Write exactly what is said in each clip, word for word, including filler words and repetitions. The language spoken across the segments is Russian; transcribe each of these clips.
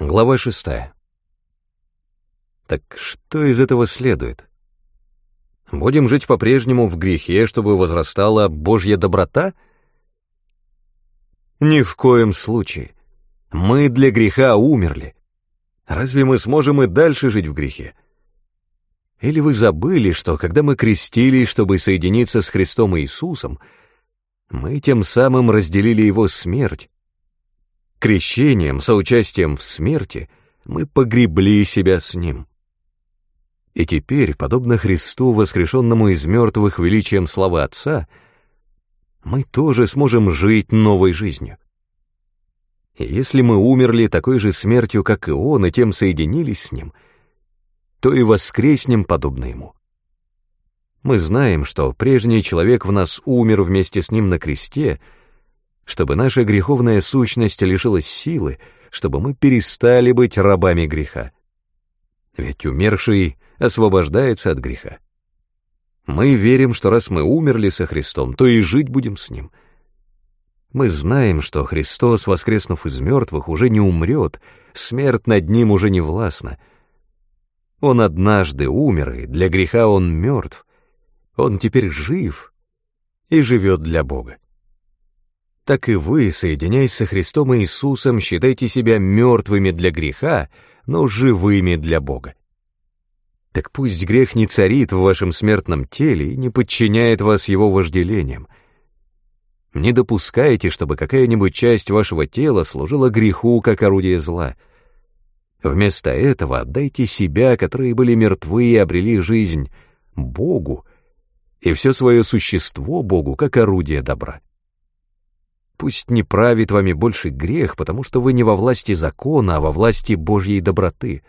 Глава шестая. Так что из этого следует? Будем жить по-прежнему в грехе, чтобы возрастала Божья доброта? Ни в коем случае. Мы для греха умерли. Разве мы сможем и дальше жить в грехе? Или вы забыли, что когда мы крестились, чтобы соединиться с Христом Иисусом, мы тем самым разделили Его смерть? Крещением, соучастием в смерти, мы погребли себя с Ним. И теперь, подобно Христу, воскрешенному из мертвых величием славы Отца, мы тоже сможем жить новой жизнью. И если мы умерли такой же смертью, как и Он, и тем соединились с Ним, то и воскреснем подобно Ему. Мы знаем, что прежний человек в нас умер вместе с Ним на кресте, чтобы наша греховная сущность лишилась силы, чтобы мы перестали быть рабами греха. Ведь умерший освобождается от греха. Мы верим, что раз мы умерли со Христом, то и жить будем с Ним. Мы знаем, что Христос, воскреснув из мертвых, уже не умрет, смерть над Ним уже не властна. Он однажды умер, и для греха Он мертв. Он теперь жив и живет для Бога. Так и вы, соединяясь со Христом Иисусом, считайте себя мертвыми для греха, но живыми для Бога. Так пусть грех не царит в вашем смертном теле и не подчиняет вас его вожделениям. Не допускайте, чтобы какая-нибудь часть вашего тела служила греху, как орудие зла. Вместо этого отдайте себя, которые были мертвы и обрели жизнь, Богу, и все свое существо Богу, как орудие добра. Пусть не правит вами больше грех, потому что вы не во власти закона, а во власти Божьей доброты.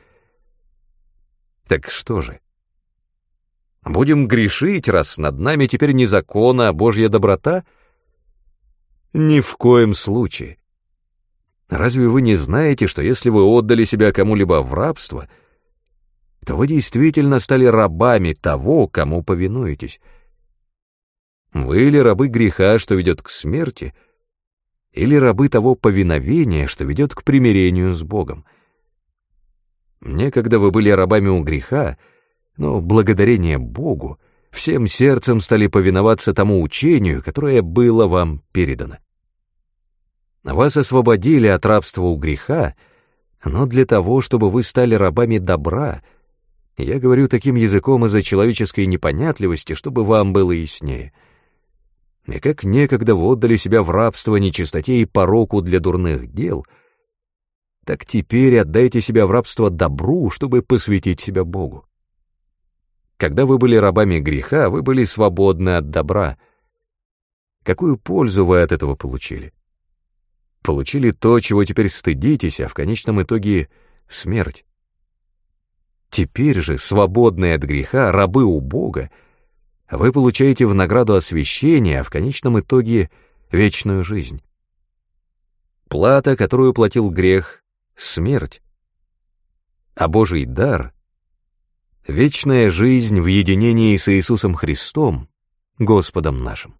Так что же? Будем грешить, раз над нами теперь не закон, а Божья доброта? Ни в коем случае. Разве вы не знаете, что если вы отдали себя кому-либо в рабство, то вы действительно стали рабами того, кому повинуетесь? Вы или рабы греха, что ведет к смерти, или рабы того повиновения, что ведет к примирению с Богом. Некогда вы были рабами у греха, но благодарение Богу всем сердцем стали повиноваться тому учению, которое было вам передано. Вас освободили от рабства у греха, но для того, чтобы вы стали рабами добра. Я говорю таким языком из-за человеческой непонятливости, чтобы вам было яснее. И как некогда вы отдали себя в рабство нечистоте и пороку для дурных дел, так теперь отдайте себя в рабство добру, чтобы посвятить себя Богу. Когда вы были рабами греха, вы были свободны от добра. Какую пользу вы от этого получили? Получили то, чего теперь стыдитесь, а в конечном итоге — смерть. Теперь же, свободные от греха, рабы у Бога, вы получаете в награду освящение, а в конечном итоге — вечную жизнь. Плата, которую платил грех — смерть, а Божий дар — вечная жизнь в единении с Иисусом Христом, Господом нашим.